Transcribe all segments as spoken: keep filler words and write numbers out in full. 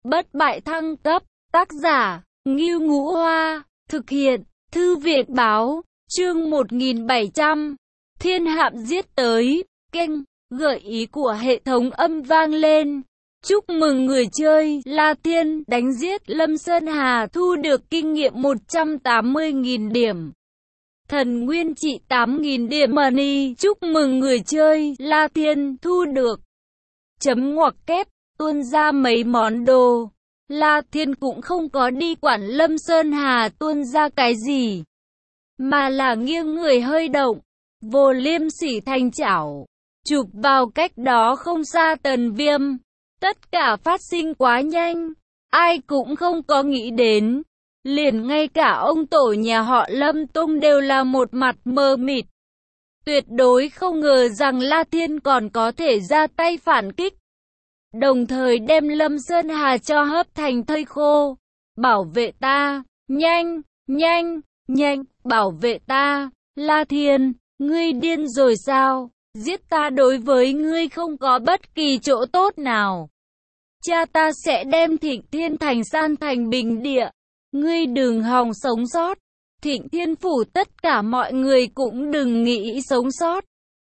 Bất bại thăng cấp, tác giả, Ngưu Ngũ Hoa, thực hiện, Thư viện báo, chương một nghìn bảy trăm, thiên hạm giết tới, kênh, gợi ý của hệ thống âm vang lên. Chúc mừng người chơi, La Thiên, đánh giết Lâm Sơn Hà thu được kinh nghiệm một trăm tám mươi nghìn điểm. Thần Nguyên trị tám nghìn điểm money. Chúc mừng người chơi, La Thiên, thu được. Chấm ngoặc kép, tuôn ra mấy món đồ. La Thiên cũng không có đi quản Lâm Sơn Hà tuôn ra cái gì, mà là nghiêng người hơi động, vô liêm sỉ thành chảo, chụp vào cách đó không xa Tần Viêm. Tất cả phát sinh quá nhanh, ai cũng không có nghĩ đến. Liền ngay cả ông tổ nhà họ Lâm Tung đều là một mặt mờ mịt. Tuyệt đối không ngờ rằng La Thiên còn có thể ra tay phản kích, đồng thời đem Lâm Sơn Hà cho hấp thành thây khô. Bảo vệ ta, nhanh, nhanh, nhanh, bảo vệ ta. La Thiên, ngươi điên rồi sao? Giết ta đối với ngươi không có bất kỳ chỗ tốt nào. Cha ta sẽ đem Thịnh Thiên Thành san thành bình địa. Ngươi đừng hòng sống sót. Thịnh Thiên Phủ tất cả mọi người cũng đừng nghĩ sống sót.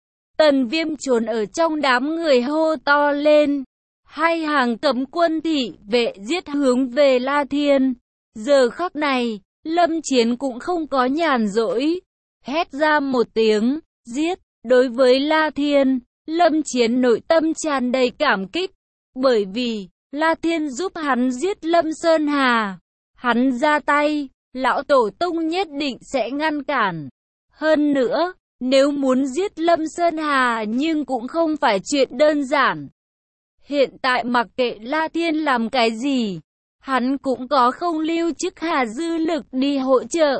Tần Viêm trốn ở trong đám người hô to lên. Hai hàng cấm quân thị vệ giết hướng về La Thiên. Giờ khắc này, Lâm Chiến cũng không có nhàn rỗi. Hét ra một tiếng, giết. Đối với La Thiên, Lâm Chiến nội tâm tràn đầy cảm kích. Bởi vì, La Thiên giúp hắn giết Lâm Sơn Hà. Hắn ra tay, lão tổ tông nhất định sẽ ngăn cản. Hơn nữa, nếu muốn giết Lâm Sơn Hà nhưng cũng không phải chuyện đơn giản. Hiện tại mặc kệ La Thiên làm cái gì, hắn cũng có không lưu chức hà dư lực đi hỗ trợ.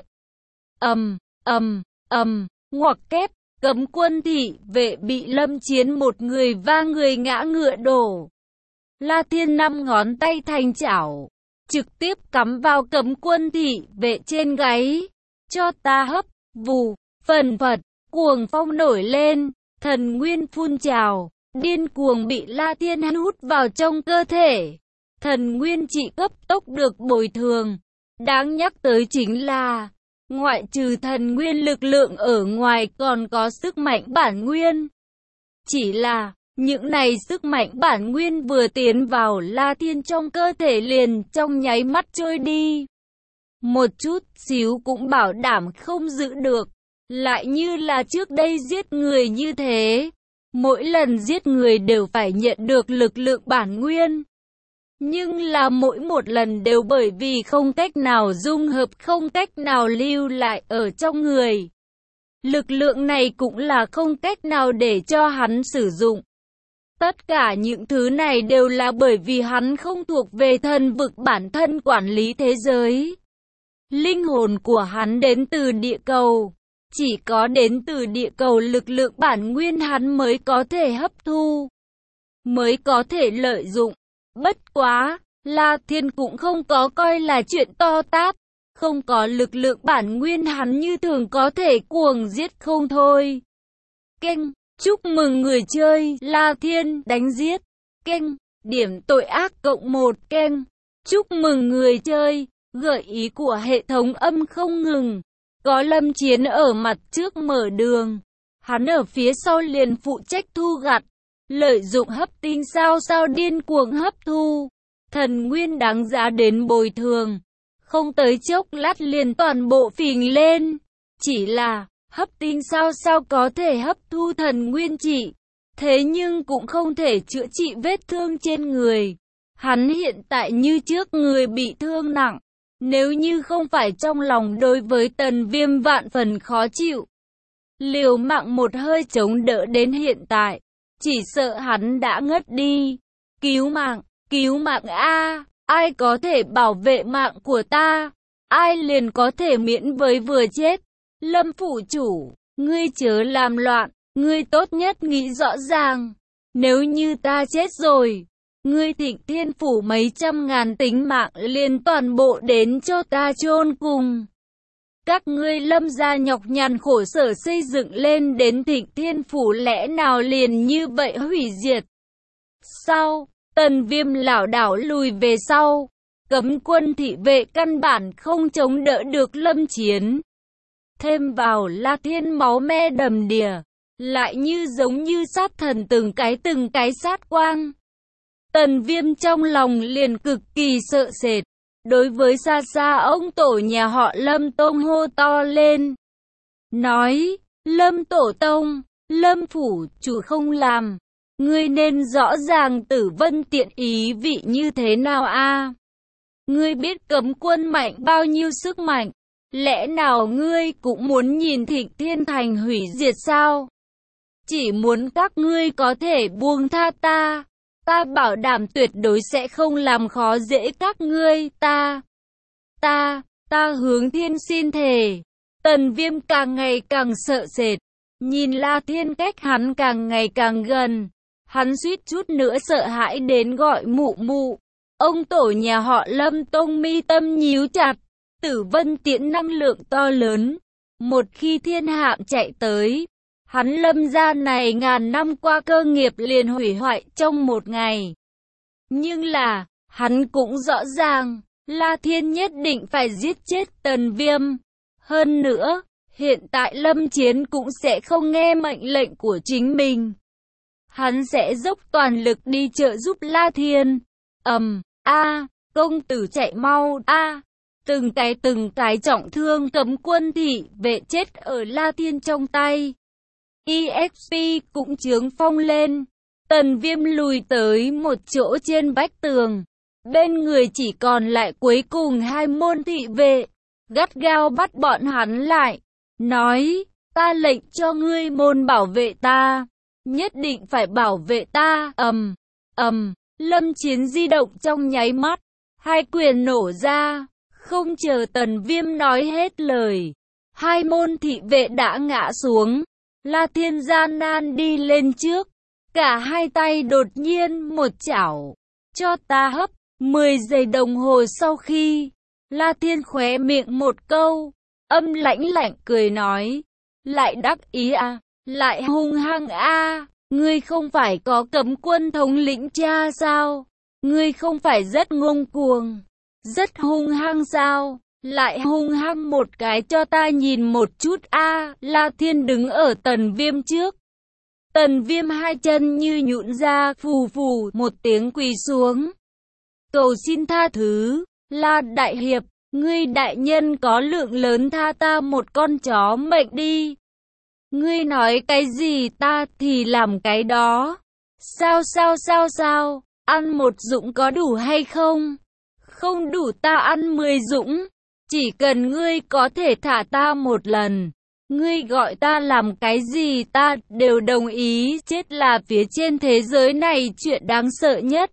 Ầm, ầm, ầm, ngoặc kép, cấm quân thị vệ bị Lâm Chiến một người va người ngã ngựa đổ. La Thiên năm ngón tay thành chảo, trực tiếp cắm vào cấm quân thị vệ trên gáy. Cho ta hấp, vù, phần phật, cuồng phong nổi lên, thần nguyên phun trào, điên cuồng bị La Thiên hút vào trong cơ thể. Thần nguyên trị cấp tốc được bồi thường. Đáng nhắc tới chính là, ngoại trừ thần nguyên lực lượng ở ngoài còn có sức mạnh bản nguyên. Chỉ là, những này sức mạnh bản nguyên vừa tiến vào La Thiên trong cơ thể liền trong nháy mắt trôi đi. Một chút xíu cũng bảo đảm không giữ được. Lại như là trước đây giết người như thế. Mỗi lần giết người đều phải nhận được lực lượng bản nguyên. Nhưng là mỗi một lần đều bởi vì không cách nào dung hợp, không cách nào lưu lại ở trong người. Lực lượng này cũng là không cách nào để cho hắn sử dụng. Tất cả những thứ này đều là bởi vì hắn không thuộc về thần vực bản thân quản lý thế giới. Linh hồn của hắn đến từ địa cầu. Chỉ có đến từ địa cầu lực lượng bản nguyên hắn mới có thể hấp thu, mới có thể lợi dụng. Bất quá, La Thiên cũng không có coi là chuyện to tát. Không có lực lượng bản nguyên hắn như thường có thể cuồng giết không thôi. Kênh, chúc mừng người chơi, La Thiên, đánh giết. Kênh, điểm tội ác cộng một. Kênh, chúc mừng người chơi, gợi ý của hệ thống âm không ngừng. Có Lâm Chiến ở mặt trước mở đường. Hắn ở phía sau liền phụ trách thu gặt. Lợi dụng hấp tinh sao sao điên cuồng hấp thu. Thần nguyên đáng giá đến bồi thường. Không tới chốc lát liền toàn bộ phình lên. Chỉ là, hấp tinh sao sao có thể hấp thu thần nguyên trị. Thế nhưng cũng không thể chữa trị vết thương trên người. Hắn hiện tại như trước người bị thương nặng. Nếu như không phải trong lòng đối với Tần Viêm vạn phần khó chịu, liều mạng một hơi chống đỡ đến hiện tại, chỉ sợ hắn đã ngất đi. Cứu mạng, cứu mạng a, ai có thể bảo vệ mạng của ta? Ai liền có thể miễn với vừa chết? Lâm phủ chủ, ngươi chớ làm loạn, ngươi tốt nhất nghĩ rõ ràng. Nếu như ta chết rồi, ngươi Thịnh Thiên Phủ mấy trăm ngàn tính mạng liền toàn bộ đến cho ta chôn cùng. Các ngươi Lâm gia nhọc nhằn khổ sở xây dựng lên đến Thịnh Thiên Phủ lẽ nào liền như vậy hủy diệt? Sao? Tần Viêm lảo đảo lùi về sau. Cấm quân thị vệ căn bản không chống đỡ được Lâm Chiến. Thêm vào La Thiên máu me đầm đìa, lại như giống như sát thần từng cái từng cái sát quang. Tần Viêm trong lòng liền cực kỳ sợ sệt. Đối với xa xa ông tổ nhà họ Lâm Tông hô to lên. Nói, Lâm Tổ Tông, Lâm Phủ chủ không làm. Ngươi nên rõ ràng Tử Vân Tiện ý vị như thế nào a? Ngươi biết cấm quân mạnh bao nhiêu sức mạnh. Lẽ nào ngươi cũng muốn nhìn Thịnh Thiên Thành hủy diệt sao? Chỉ muốn các ngươi có thể buông tha ta. Ta bảo đảm tuyệt đối sẽ không làm khó dễ các ngươi. Ta, ta, ta hướng thiên xin thề. Tần Viêm càng ngày càng sợ sệt. Nhìn La Thiên cách hắn càng ngày càng gần. Hắn suýt chút nữa sợ hãi đến gọi mụ mụ. Ông tổ nhà họ Lâm Tông mi tâm nhíu chặt. Tử Vân Tiễn năng lượng to lớn. Một khi thiên hạm chạy tới, hắn Lâm gia này ngàn năm qua cơ nghiệp liền hủy hoại trong một ngày. Nhưng là, hắn cũng rõ ràng, La Thiên nhất định phải giết chết Tần Viêm. Hơn nữa, hiện tại Lâm Chiến cũng sẽ không nghe mệnh lệnh của chính mình. Hắn sẽ dốc toàn lực đi trợ giúp La Thiên. Ầm, a, công tử chạy mau, a. Từng cái từng cái trọng thương cấm quân thị vệ chết ở La Thiên trong tay. e ích pê cũng chướng phong lên. Tần Viêm lùi tới một chỗ trên vách tường. Bên người chỉ còn lại cuối cùng hai môn thị vệ. Gắt gao bắt bọn hắn lại. Nói, ta lệnh cho ngươi môn bảo vệ ta. Nhất định phải bảo vệ ta. Ầm, ầm, Lâm Chiến di động trong nháy mắt. Hai quyền nổ ra. Không chờ Tần Viêm nói hết lời. Hai môn thị vệ đã ngã xuống. La Thiên gian nan đi lên trước. Cả hai tay đột nhiên một chảo. Cho ta hấp. Mười giây đồng hồ sau khi. La Thiên khóe miệng một câu. Âm lãnh lạnh cười nói. Lại đắc ý à. Lại hung hăng a à. Ngươi không phải có cấm quân thống lĩnh cha sao? Ngươi không phải rất ngông cuồng, rất hung hăng sao? Lại hung hăng một cái cho ta nhìn một chút a à. La Thiên đứng ở Tần Viêm trước. Tần Viêm hai chân như nhũn ra, phù phù một tiếng quỳ xuống. Cầu xin tha thứ, La Đại Hiệp, ngươi đại nhân có lượng lớn tha ta một con chó mệnh đi. Ngươi nói cái gì ta thì làm cái đó. Sao sao sao sao, ăn một dũng có đủ hay không? Không đủ ta ăn mười dũng. Chỉ cần ngươi có thể thả ta một lần. Ngươi gọi ta làm cái gì ta đều đồng ý. Chết là phía trên thế giới này chuyện đáng sợ nhất.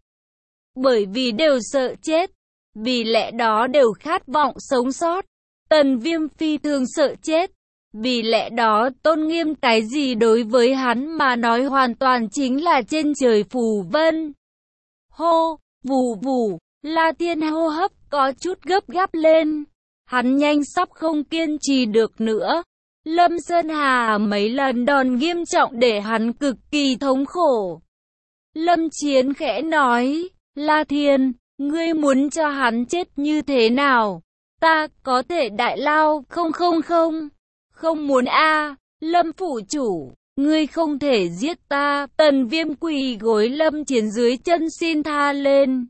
Bởi vì đều sợ chết. Vì lẽ đó đều khát vọng sống sót. Tần Viêm phi thường sợ chết. Vì lẽ đó tôn nghiêm cái gì đối với hắn mà nói hoàn toàn chính là trên trời phù vân. Hô, vù vù, La Thiên hô hấp có chút gấp gáp lên. Hắn nhanh sắp không kiên trì được nữa. Lâm Sơn Hà mấy lần đòn nghiêm trọng để hắn cực kỳ thống khổ. Lâm Chiến khẽ nói, La Thiên, ngươi muốn cho hắn chết như thế nào? Ta có thể đại lao không không không. Không muốn a à. Lâm phủ chủ, ngươi không thể giết ta. Tần Viêm quỳ gối Lâm Chiến dưới chân xin tha lên.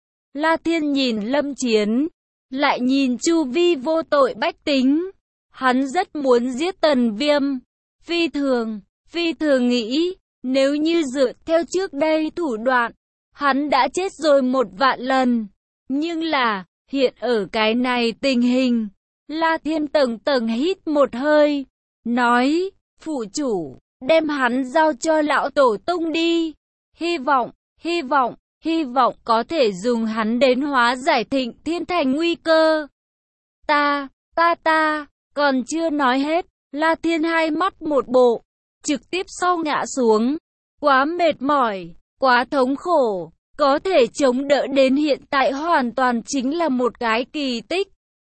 La Thiên nhìn Lâm Chiến, lại nhìn chu vi vô tội bách tính. Hắn rất muốn giết Tần Viêm. Phi thường, phi thường nghĩ, nếu như dựa theo trước đây thủ đoạn, hắn đã chết rồi một vạn lần. Nhưng là, hiện ở cái này tình hình, La Thiên tầng tầng hít một hơi, nói, phụ chủ, đem hắn giao cho lão tổ tông đi. Hy vọng, hy vọng, hy vọng có thể dùng hắn đến hóa giải Thịnh Thiên Thành nguy cơ. Ta, ta ta, còn chưa nói hết, La Thiên hai mắt một bộ, trực tiếp sau ngã xuống. Quá mệt mỏi, quá thống khổ, có thể chống đỡ đến hiện tại hoàn toàn chính là một cái kỳ tích.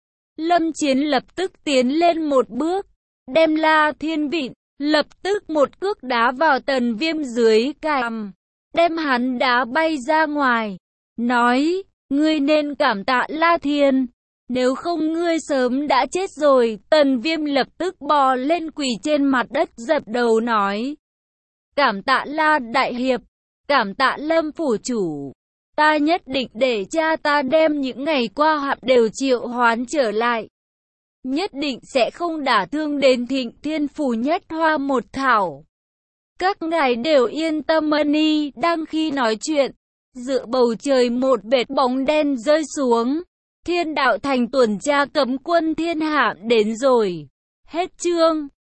Lâm Chiến lập tức tiến lên một bước, đem La Thiên vịn, lập tức một cước đá vào Tần Viêm dưới cằm. đem hắn đá bay ra ngoài, nói, ngươi nên cảm tạ La Thiên, nếu không ngươi sớm đã chết rồi. Tần Viêm lập tức bò lên quỳ trên mặt đất dập đầu nói, cảm tạ La Đại Hiệp, cảm tạ Lâm Phủ Chủ, ta nhất định để cha ta đem những ngày qua hạp đều triệu hoán trở lại, nhất định sẽ không đả thương đến Thịnh Thiên Phủ Nhất Hoa một thảo. Các ngài đều yên tâm ân. Đang khi nói chuyện, giữa bầu trời một vệt bóng đen rơi xuống. Thiên Đạo Thành tuần tra cấm quân thiên hạ đến rồi. Hết chương.